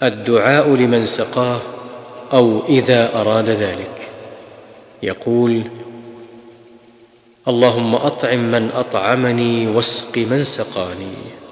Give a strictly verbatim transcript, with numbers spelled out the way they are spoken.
الدعاء لمن سقاه أو إذا أراد ذلك، يقول: اللهم أطعم من أطعمني واسق من سقاني.